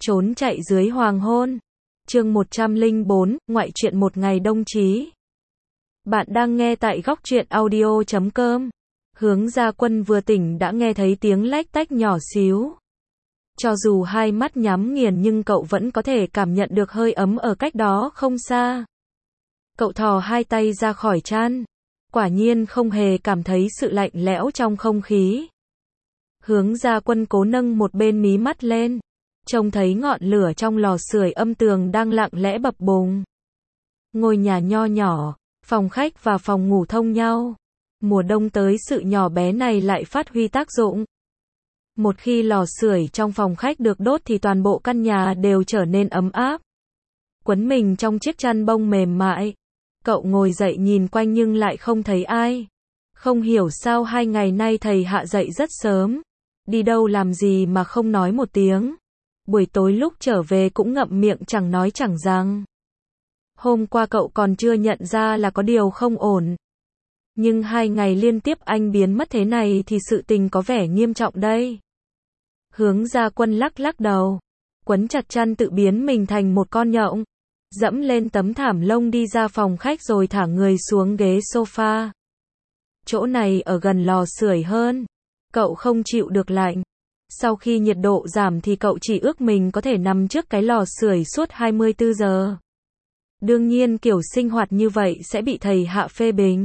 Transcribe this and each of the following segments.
Trốn chạy dưới hoàng hôn. Chương 104, ngoại truyện một ngày đông chí. Bạn đang nghe tại góc truyện audio.com. Hướng Gia Quân vừa tỉnh đã nghe thấy tiếng lách tách nhỏ xíu. Cho dù hai mắt nhắm nghiền nhưng cậu vẫn có thể cảm nhận được hơi ấm ở cách đó không xa. Cậu thò hai tay ra khỏi chăn. Quả nhiên không hề cảm thấy sự lạnh lẽo trong không khí. Hướng Gia Quân cố nâng một bên mí mắt lên. Trông thấy ngọn lửa trong lò sưởi âm tường đang lặng lẽ bập bùng. Ngôi nhà nho nhỏ, phòng khách và phòng ngủ thông nhau. Mùa đông tới sự nhỏ bé này lại phát huy tác dụng. Một khi lò sưởi trong phòng khách được đốt thì toàn bộ căn nhà đều trở nên ấm áp. Quấn mình trong chiếc chăn bông mềm mại. Cậu ngồi dậy nhìn quanh nhưng lại không thấy ai. Không hiểu sao 2 ngày nay thầy Hạ dậy rất sớm. Đi đâu làm gì mà không nói một tiếng. Buổi tối lúc trở về cũng ngậm miệng chẳng nói chẳng rằng. Hôm qua cậu còn chưa nhận ra là có điều không ổn. Nhưng 2 ngày liên tiếp anh biến mất thế này thì sự tình có vẻ nghiêm trọng đây. Hướng Gia Quân lắc lắc đầu. Quấn chặt chăn tự biến mình thành một con nhộng. Dẫm lên tấm thảm lông đi ra phòng khách rồi thả người xuống ghế sofa. Chỗ này ở gần lò sưởi hơn. Cậu không chịu được lạnh. Sau khi nhiệt độ giảm thì cậu chỉ ước mình có thể nằm trước cái lò sưởi suốt 24 giờ. Đương nhiên kiểu sinh hoạt như vậy sẽ bị thầy Hạ phê bình.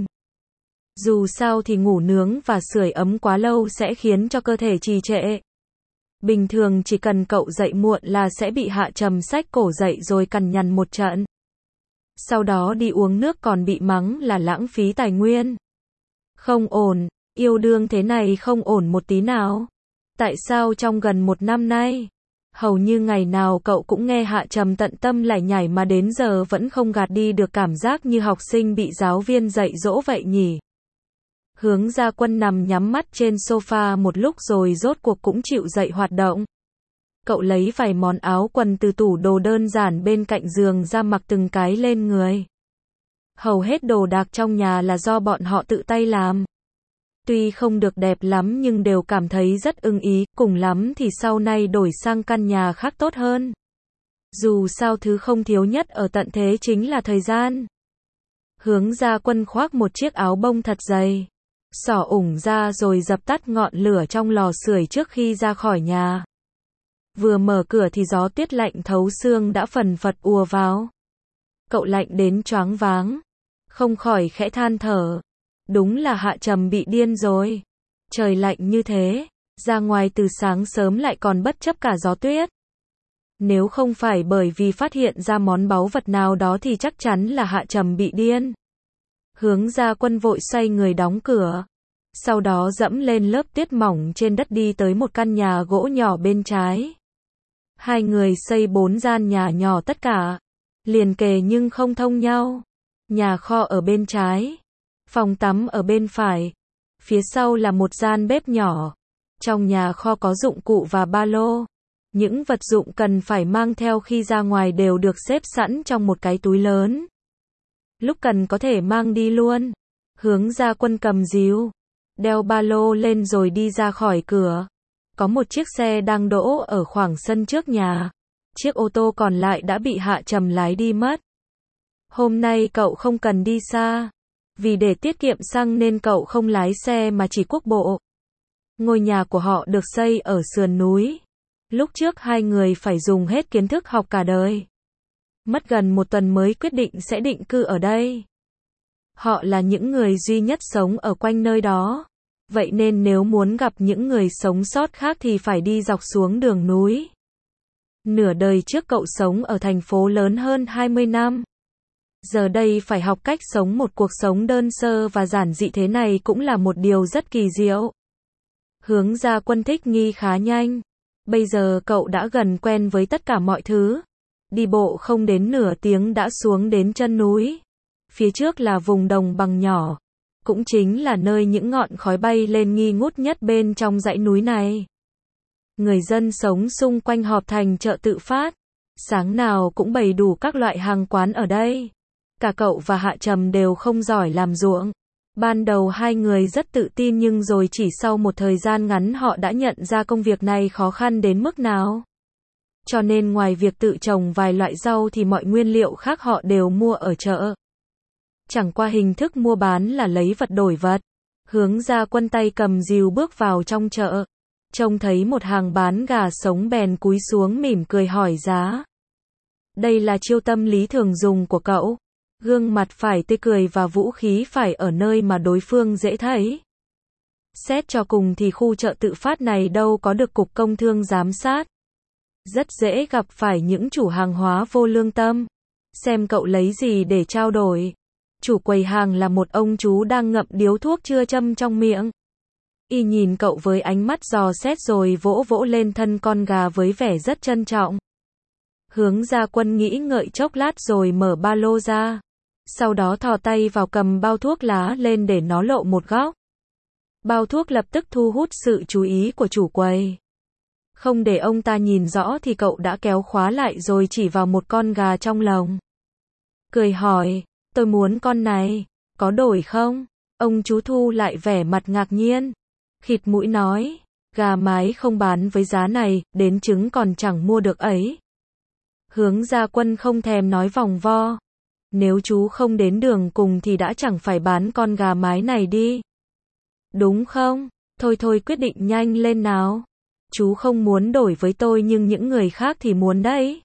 Dù sao thì ngủ nướng và sưởi ấm quá lâu sẽ khiến cho cơ thể trì trệ. Bình thường chỉ cần cậu dậy muộn là sẽ bị Hạ trầm xách cổ dậy rồi cằn nhằn một trận. Sau đó đi uống nước còn bị mắng là lãng phí tài nguyên. Không ổn, yêu đương thế này không ổn một tí nào. Tại sao trong gần 1 năm nay, hầu như ngày nào cậu cũng nghe Hạ trầm tận tâm lải nhải mà đến giờ vẫn không gạt đi được cảm giác như học sinh bị giáo viên dạy dỗ vậy nhỉ? Hướng Gia Quân nằm nhắm mắt trên sofa một lúc rồi rốt cuộc cũng chịu dậy hoạt động. Cậu lấy vài món áo quần từ tủ đồ đơn giản bên cạnh giường ra mặc từng cái lên người. Hầu hết đồ đạc trong nhà là do bọn họ tự tay làm. Tuy không được đẹp lắm nhưng đều cảm thấy rất ưng ý, cùng lắm thì sau này đổi sang căn nhà khác tốt hơn. Dù sao thứ không thiếu nhất ở tận thế chính là thời gian. Hướng Gia Quân khoác một chiếc áo bông thật dày, xỏ ủng ra rồi dập tắt ngọn lửa trong lò sưởi trước khi ra khỏi nhà. Vừa mở cửa thì gió tuyết lạnh thấu xương đã phần phật ùa vào. Cậu lạnh đến choáng váng, không khỏi khẽ than thở. Đúng là Hạ trầm bị điên rồi. Trời lạnh như thế, ra ngoài từ sáng sớm lại còn bất chấp cả gió tuyết. Nếu không phải bởi vì phát hiện ra món báu vật nào đó thì chắc chắn là Hạ trầm bị điên. Hướng Gia Quân vội xoay người đóng cửa. Sau đó dẫm lên lớp tuyết mỏng trên đất đi tới một căn nhà gỗ nhỏ bên trái. Hai người xây 4 gian nhà nhỏ tất cả. Liền kề nhưng không thông nhau. Nhà kho ở bên trái. Phòng tắm ở bên phải. Phía sau là một gian bếp nhỏ. Trong nhà kho có dụng cụ và ba lô. Những vật dụng cần phải mang theo khi ra ngoài đều được xếp sẵn trong một cái túi lớn. Lúc cần có thể mang đi luôn. Hướng Gia Quân cầm díu, đeo ba lô lên rồi đi ra khỏi cửa. Có một chiếc xe đang đỗ ở khoảng sân trước nhà. Chiếc ô tô còn lại đã bị Hạ trầm lái đi mất. Hôm nay cậu không cần đi xa. Vì để tiết kiệm xăng nên cậu không lái xe mà chỉ quốc bộ. Ngôi nhà của họ được xây ở sườn núi. Lúc trước hai người phải dùng hết kiến thức học cả đời. Mất gần 1 tuần mới quyết định sẽ định cư ở đây. Họ là những người duy nhất sống ở quanh nơi đó. Vậy nên nếu muốn gặp những người sống sót khác thì phải đi dọc xuống đường núi. Nửa đời trước cậu sống ở thành phố lớn hơn 20 năm. Giờ đây phải học cách sống một cuộc sống đơn sơ và giản dị thế này cũng là một điều rất kỳ diệu. Hướng Gia Quân thích nghi khá nhanh. Bây giờ cậu đã gần quen với tất cả mọi thứ. Đi bộ không đến nửa tiếng đã xuống đến chân núi. Phía trước là vùng đồng bằng nhỏ. Cũng chính là nơi những ngọn khói bay lên nghi ngút nhất bên trong dãy núi này. Người dân sống xung quanh họp thành chợ tự phát. Sáng nào cũng bày đủ các loại hàng quán ở đây. Cả cậu và Hạ trầm đều không giỏi làm ruộng. Ban đầu hai người rất tự tin nhưng rồi chỉ sau một thời gian ngắn họ đã nhận ra công việc này khó khăn đến mức nào. Cho nên ngoài việc tự trồng vài loại rau thì mọi nguyên liệu khác họ đều mua ở chợ. Chẳng qua hình thức mua bán là lấy vật đổi vật. Hướng Gia Quân tay cầm rìu bước vào trong chợ. Trông thấy một hàng bán gà sống bèn cúi xuống mỉm cười hỏi giá. Đây là chiêu tâm lý thường dùng của cậu. Gương mặt phải tươi cười và vũ khí phải ở nơi mà đối phương dễ thấy. Xét cho cùng thì khu chợ tự phát này đâu có được cục công thương giám sát. Rất dễ gặp phải những chủ hàng hóa vô lương tâm. Xem cậu lấy gì để trao đổi. Chủ quầy hàng là một ông chú đang ngậm điếu thuốc chưa châm trong miệng. Y nhìn cậu với ánh mắt dò xét rồi vỗ vỗ lên thân con gà với vẻ rất trân trọng. Hướng Gia Quân nghĩ ngợi chốc lát rồi mở ba lô ra. Sau đó thò tay vào cầm bao thuốc lá lên để nó lộ một góc. Bao thuốc lập tức thu hút sự chú ý của chủ quầy. Không để ông ta nhìn rõ thì cậu đã kéo khóa lại rồi chỉ vào một con gà trong lồng. Cười hỏi, tôi muốn con này, có đổi không? Ông chú thu lại vẻ mặt ngạc nhiên. Khịt mũi nói, gà mái không bán với giá này, đến trứng còn chẳng mua được ấy. Hướng Gia Quân không thèm nói vòng vo. Nếu chú không đến đường cùng thì đã chẳng phải bán con gà mái này đi. Đúng không? Thôi thôi quyết định nhanh lên nào. Chú không muốn đổi với tôi nhưng những người khác thì muốn đấy.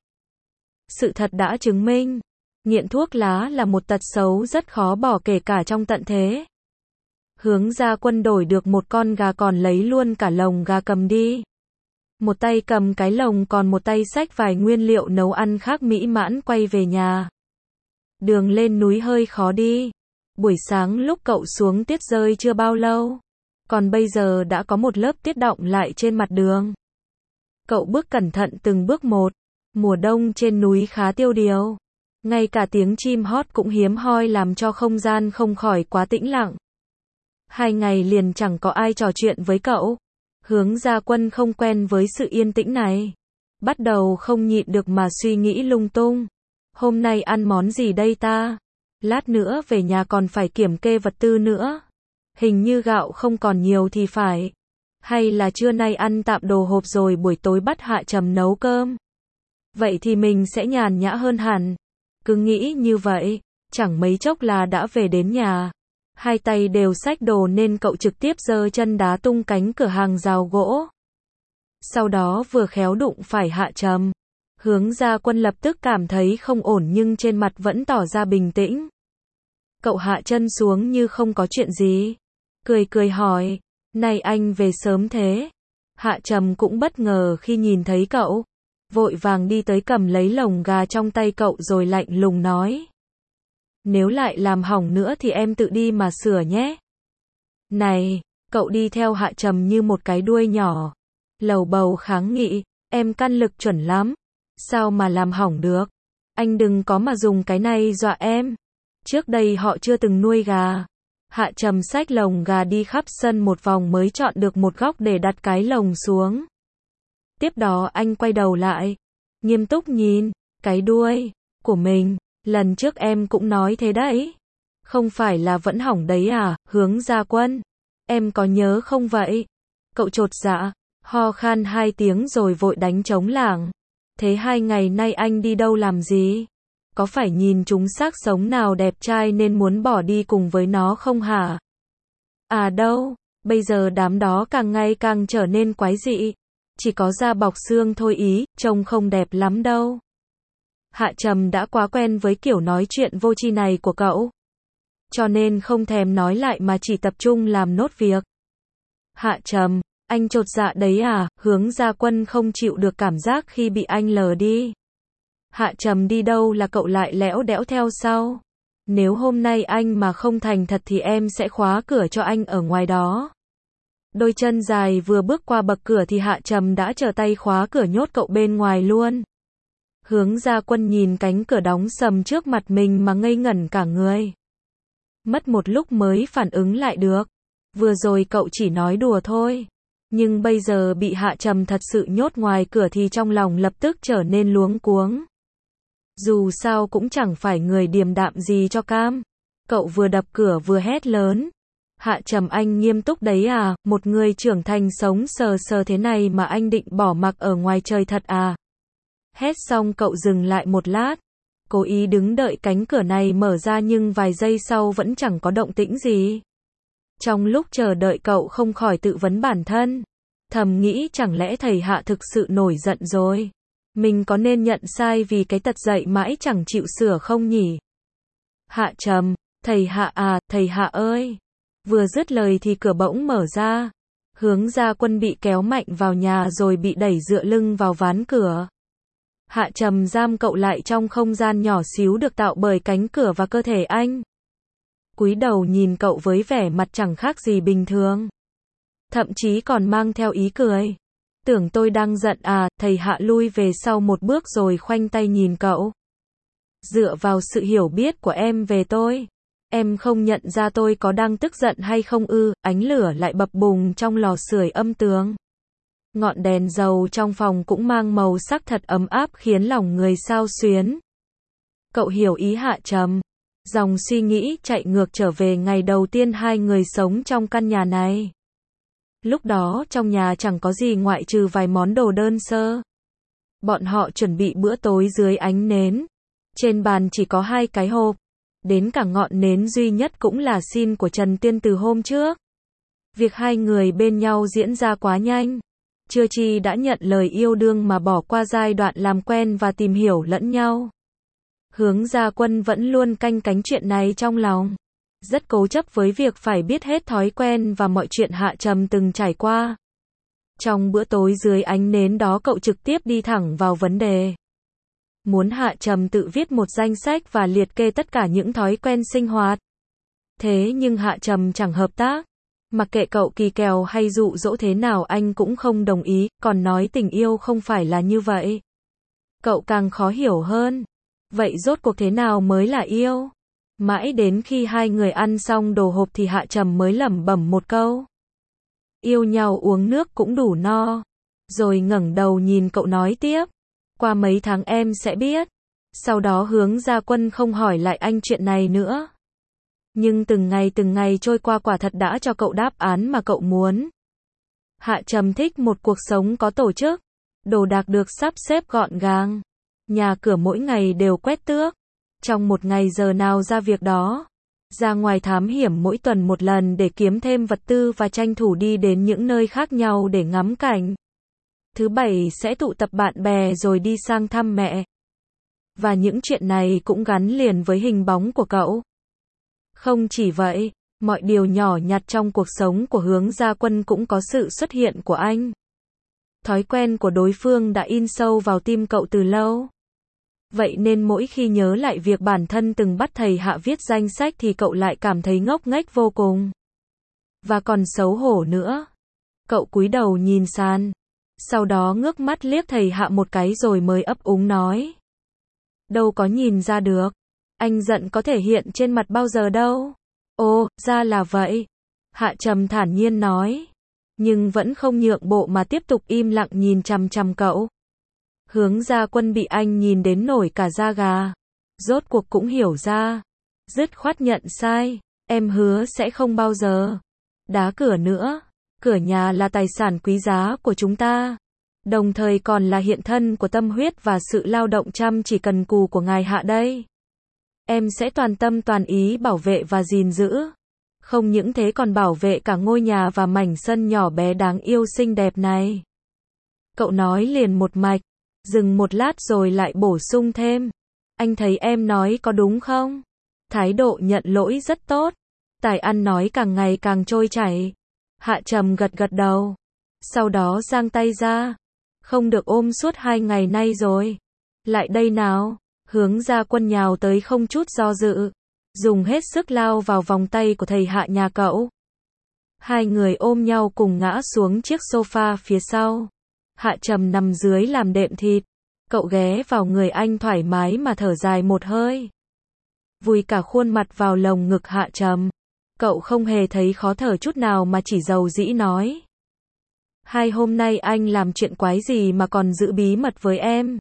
Sự thật đã chứng minh, nghiện thuốc lá là một tật xấu rất khó bỏ kể cả trong tận thế. Hướng Gia Quân đổi được một con gà còn lấy luôn cả lồng gà cầm đi. Một tay cầm cái lồng còn một tay xách vài nguyên liệu nấu ăn khác mỹ mãn quay về nhà. Đường lên núi hơi khó đi. Buổi sáng lúc cậu xuống tiết rơi chưa bao lâu. Còn bây giờ đã có một lớp tiết đọng lại trên mặt đường. Cậu bước cẩn thận từng bước một. Mùa đông trên núi khá tiêu điều. Ngay cả tiếng chim hót cũng hiếm hoi làm cho không gian không khỏi quá tĩnh lặng. 2 ngày liền chẳng có ai trò chuyện với cậu. Hướng Gia Quân không quen với sự yên tĩnh này. Bắt đầu không nhịn được mà suy nghĩ lung tung. Hôm nay ăn món gì đây ta? Lát nữa về nhà còn phải kiểm kê vật tư nữa. Hình như gạo không còn nhiều thì phải. Hay là trưa nay ăn tạm đồ hộp rồi buổi tối bắt Hạ Trầm nấu cơm. Vậy thì mình sẽ nhàn nhã hơn hẳn. Cứ nghĩ như vậy, chẳng mấy chốc là đã về đến nhà. 2 tay đều xách đồ nên cậu trực tiếp giơ chân đá tung cánh cửa hàng rào gỗ. Sau đó vừa khéo đụng phải Hạ Trầm. Hướng Gia Quân lập tức cảm thấy không ổn nhưng trên mặt vẫn tỏ ra bình tĩnh. Cậu hạ chân xuống như không có chuyện gì. Cười cười hỏi, này anh về sớm thế? Hạ Trầm cũng bất ngờ khi nhìn thấy cậu. Vội vàng đi tới cầm lấy lồng gà trong tay cậu rồi lạnh lùng nói. Nếu lại làm hỏng nữa thì em tự đi mà sửa nhé. Này, cậu đi theo Hạ Trầm như một cái đuôi nhỏ. Lầu bầu kháng nghị, em căn lực chuẩn lắm. Sao mà làm hỏng được? Anh đừng có mà dùng cái này dọa em. Trước đây họ chưa từng nuôi gà. Hạ Trầm xách lồng gà đi khắp sân một vòng mới chọn được một góc để đặt cái lồng xuống. Tiếp đó anh quay đầu lại, nghiêm túc nhìn, cái đuôi của mình, lần trước em cũng nói thế đấy. Không phải là vẫn hỏng đấy à, Hướng Gia Quân? Em có nhớ không vậy? Cậu chột dạ, ho khan 2 tiếng rồi vội đánh trống lảng. Thế 2 ngày nay anh đi đâu làm gì? Có phải nhìn chúng xác sống nào đẹp trai nên muốn bỏ đi cùng với nó không hả? À đâu, bây giờ đám đó càng ngày càng trở nên quái dị. Chỉ có da bọc xương thôi ý, trông không đẹp lắm đâu. Hạ Trầm đã quá quen với kiểu nói chuyện vô tri này của cậu. Cho nên không thèm nói lại mà chỉ tập trung làm nốt việc. Hạ Trầm, anh chột dạ đấy à? Hướng Gia Quân không chịu được cảm giác khi bị anh lờ đi. Hạ Trầm đi đâu là cậu lại lẽo đẽo theo sau. Nếu hôm nay anh mà không thành thật thì em sẽ khóa cửa cho anh ở ngoài đó. Đôi chân dài vừa bước qua bậc cửa thì Hạ Trầm đã trở tay khóa cửa nhốt cậu bên ngoài luôn. Hướng Gia Quân nhìn cánh cửa đóng sầm trước mặt mình mà ngây ngẩn cả người. Mất một lúc mới phản ứng lại được. Vừa rồi cậu chỉ nói đùa thôi. Nhưng bây giờ bị Hạ Trầm thật sự nhốt ngoài cửa thì trong lòng lập tức trở nên luống cuống. Dù sao cũng chẳng phải người điềm đạm gì cho cam. Cậu vừa đập cửa vừa hét lớn. Hạ Trầm, anh nghiêm túc đấy à? Một người trưởng thành sống sờ sờ thế này mà anh định bỏ mặc ở ngoài trời thật à? Hét xong cậu dừng lại một lát, cố ý đứng đợi cánh cửa này mở ra nhưng vài giây sau vẫn chẳng có động tĩnh gì. Trong lúc chờ đợi cậu không khỏi tự vấn bản thân, thầm nghĩ chẳng lẽ thầy Hạ thực sự nổi giận rồi? Mình có nên nhận sai vì cái tật dậy mãi chẳng chịu sửa không nhỉ? Hạ Trầm, thầy Hạ à, thầy Hạ ơi! Vừa dứt lời thì cửa bỗng mở ra. Hướng Gia Quân bị kéo mạnh vào nhà rồi bị đẩy dựa lưng vào ván cửa. Hạ Trầm giam cậu lại trong không gian nhỏ xíu được tạo bởi cánh cửa và cơ thể anh. Cúi đầu nhìn cậu với vẻ mặt chẳng khác gì bình thường. Thậm chí còn mang theo ý cười. Tưởng tôi đang giận à, thầy Hạ lui về sau một bước rồi khoanh tay nhìn cậu. Dựa vào sự hiểu biết của em về tôi, em không nhận ra tôi có đang tức giận hay không ư? Ánh lửa lại bập bùng trong lò sưởi âm tường. Ngọn đèn dầu trong phòng cũng mang màu sắc thật ấm áp khiến lòng người xao xuyến. Cậu hiểu ý Hạ Trầm. Dòng suy nghĩ chạy ngược trở về ngày đầu tiên hai người sống trong căn nhà này. Lúc đó trong nhà chẳng có gì ngoại trừ vài món đồ đơn sơ. Bọn họ chuẩn bị bữa tối dưới ánh nến. Trên bàn chỉ có 2 cái hộp. Đến cả ngọn nến duy nhất cũng là xin của Trần Tiên từ hôm trước. Việc hai người bên nhau diễn ra quá nhanh. Chưa chi đã nhận lời yêu đương mà bỏ qua giai đoạn làm quen và tìm hiểu lẫn nhau. Hướng Gia Quân vẫn luôn canh cánh chuyện này trong lòng. Rất cố chấp với việc phải biết hết thói quen và mọi chuyện Hạ Trầm từng trải qua. Trong bữa tối dưới ánh nến đó cậu trực tiếp đi thẳng vào vấn đề. Muốn Hạ Trầm tự viết một danh sách và liệt kê tất cả những thói quen sinh hoạt. Thế nhưng Hạ Trầm chẳng hợp tác. Mặc kệ cậu kỳ kèo hay dụ dỗ thế nào anh cũng không đồng ý, còn nói tình yêu không phải là như vậy. Cậu càng khó hiểu hơn. Vậy rốt cuộc thế nào mới là yêu? Mãi đến khi hai người ăn xong đồ hộp thì Hạ Trầm mới lẩm bẩm một câu. Yêu nhau uống nước cũng đủ no. Rồi ngẩng đầu nhìn cậu nói tiếp. Qua mấy tháng em sẽ biết. Sau đó Hướng Gia Quân không hỏi lại anh chuyện này nữa. Nhưng từng ngày trôi qua quả thật đã cho cậu đáp án mà cậu muốn. Hạ Trầm thích một cuộc sống có tổ chức. Đồ đạc được sắp xếp gọn gàng. Nhà cửa mỗi ngày đều quét tước. Trong một ngày giờ nào ra việc đó. Ra ngoài thám hiểm mỗi tuần một lần để kiếm thêm vật tư và tranh thủ đi đến những nơi khác nhau để ngắm cảnh. Thứ bảy sẽ tụ tập bạn bè rồi đi sang thăm mẹ. Và những chuyện này cũng gắn liền với hình bóng của cậu. Không chỉ vậy, mọi điều nhỏ nhặt trong cuộc sống của Hướng Gia Quân cũng có sự xuất hiện của anh. Thói quen của đối phương đã in sâu vào tim cậu từ lâu. Vậy nên mỗi khi nhớ lại việc bản thân từng bắt thầy Hạ viết danh sách thì cậu lại cảm thấy ngốc nghếch vô cùng. Và còn xấu hổ nữa. Cậu cúi đầu nhìn sàn. Sau đó ngước mắt liếc thầy Hạ một cái rồi mới ấp úng nói. Đâu có nhìn ra được. Anh giận có thể hiện trên mặt bao giờ đâu. Ồ, ra là vậy. Hạ Trầm thản nhiên nói. Nhưng vẫn không nhượng bộ mà tiếp tục im lặng nhìn chằm chằm cậu. Hướng Gia Quân bị anh nhìn đến nổi cả da gà. Rốt cuộc cũng hiểu ra. Dứt khoát nhận sai. Em hứa sẽ không bao giờ đá cửa nữa. Cửa nhà là tài sản quý giá của chúng ta. Đồng thời còn là hiện thân của tâm huyết và sự lao động chăm chỉ cần cù của ngài Hạ đây. Em sẽ toàn tâm toàn ý bảo vệ và gìn giữ. Không những thế còn bảo vệ cả ngôi nhà và mảnh sân nhỏ bé đáng yêu xinh đẹp này. Cậu nói liền một mạch. Dừng một lát rồi lại bổ sung thêm. Anh thấy em nói có đúng không? Thái độ nhận lỗi rất tốt. Tài ăn nói càng ngày càng trôi chảy. Hạ Trầm gật gật đầu. Sau đó giang tay ra. Không được ôm suốt 2 ngày nay rồi. Lại đây nào. Hướng Gia Quân nhào tới không chút do dự. Dùng hết sức lao vào vòng tay của thầy Hạ nhà cậu. Hai người ôm nhau cùng ngã xuống chiếc sofa phía sau. Hạ Trầm nằm dưới làm đệm thịt. Cậu ghé vào người anh thoải mái mà thở dài một hơi. Vùi cả khuôn mặt vào lồng ngực Hạ Trầm. Cậu không hề thấy khó thở chút nào mà chỉ dầu dĩ nói. Hai hôm nay anh làm chuyện quái gì mà còn giữ bí mật với em?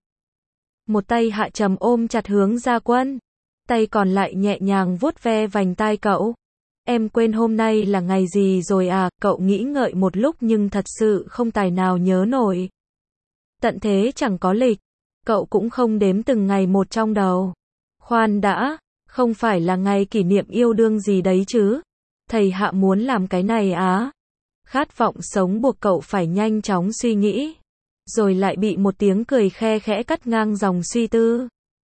Một tay Hạ Trầm ôm chặt Hướng Gia Quân. Tay còn lại nhẹ nhàng vuốt ve vành tai cậu. Em quên hôm nay là ngày gì rồi à? Cậu nghĩ ngợi một lúc nhưng thật sự không tài nào nhớ nổi. Tận thế chẳng có lịch. Cậu cũng không đếm từng ngày một trong đầu. Khoan đã, không phải là ngày kỷ niệm yêu đương gì đấy chứ? Thầy Hạ muốn làm cái này á? Khát vọng sống buộc cậu phải nhanh chóng suy nghĩ. Rồi lại bị một tiếng cười khe khẽ cắt ngang dòng suy tư.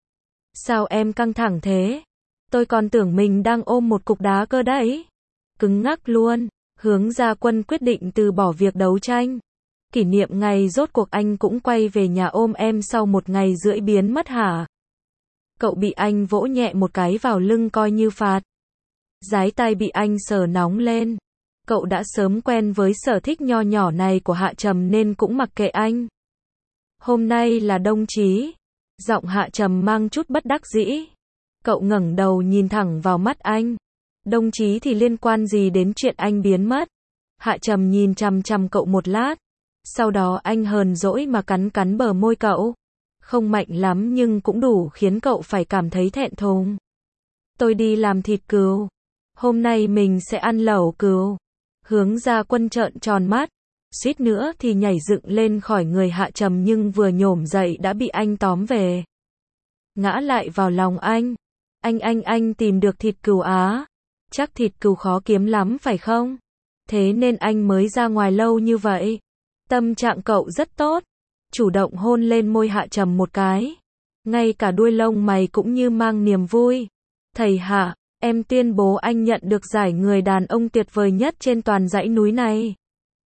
Sao em căng thẳng thế? Tôi còn tưởng mình đang ôm một cục đá cơ đấy. Cứng ngắc luôn. Hướng Gia Quân quyết định từ bỏ việc đấu tranh. Kỷ niệm ngày rốt cuộc anh cũng quay về nhà ôm em sau 1 ngày rưỡi biến mất hả? Cậu bị anh vỗ nhẹ một cái vào lưng coi như phạt. Dái tay bị anh sờ nóng lên. Cậu đã sớm quen với sở thích nho nhỏ này của Hạ Trầm nên cũng mặc kệ anh. Hôm nay là đồng chí. Giọng Hạ Trầm mang chút bất đắc dĩ. Cậu ngẩng đầu nhìn thẳng vào mắt anh. Đồng chí thì liên quan gì đến chuyện anh biến mất? Hạ Trầm nhìn chằm chằm cậu một lát. Sau đó anh hờn dỗi mà cắn cắn bờ môi cậu. Không mạnh lắm nhưng cũng đủ khiến cậu phải cảm thấy thẹn thùng. Tôi đi làm thịt cừu. Hôm nay mình sẽ ăn lẩu cừu. Hướng Gia Quân trợn tròn mắt. Suýt nữa thì nhảy dựng lên khỏi người Hạ Trầm nhưng vừa nhổm dậy đã bị anh tóm về. Ngã lại vào lòng anh. Anh tìm được thịt cừu á. Chắc thịt cừu khó kiếm lắm phải không? Thế nên anh mới ra ngoài lâu như vậy. Tâm trạng cậu rất tốt. Chủ động hôn lên môi Hạ Trầm một cái. Ngay cả đuôi lông mày cũng như mang niềm vui. Thầy Hạ, em tuyên bố anh nhận được giải người đàn ông tuyệt vời nhất trên toàn dãy núi này.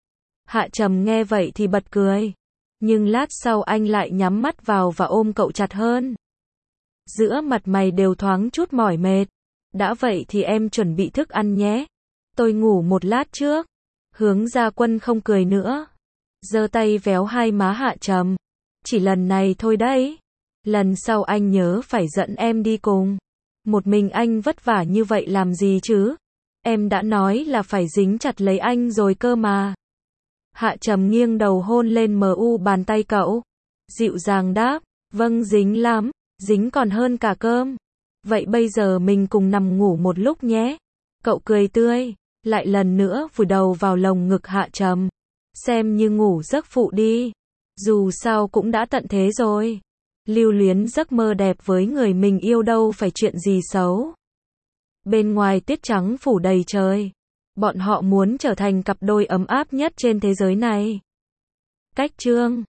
Hạ Trầm nghe vậy thì bật cười. Nhưng lát sau anh lại nhắm mắt vào và ôm cậu chặt hơn. Giữa mặt mày đều thoáng chút mỏi mệt. Đã vậy thì em chuẩn bị thức ăn nhé. Tôi ngủ một lát trước. Hướng Gia Quân không cười nữa. Giơ tay véo hai má Hạ Trầm. Chỉ lần này thôi đấy. Lần sau anh nhớ phải dẫn em đi cùng. Một mình anh vất vả như vậy làm gì chứ? Em đã nói là phải dính chặt lấy anh rồi cơ mà. Hạ Trầm nghiêng đầu hôn lên bàn tay cậu. Dịu dàng đáp. Vâng dính lắm. Dính còn hơn cả cơm. Vậy bây giờ mình cùng nằm ngủ một lúc nhé. Cậu cười tươi. Lại lần nữa vùi đầu vào lồng ngực Hạ Trầm. Xem như ngủ giấc phụ đi. Dù sao cũng đã tận thế rồi. Lưu luyến giấc mơ đẹp với người mình yêu đâu phải chuyện gì xấu. Bên ngoài tuyết trắng phủ đầy trời. Bọn họ muốn trở thành cặp đôi ấm áp nhất trên thế giới này. Cách chương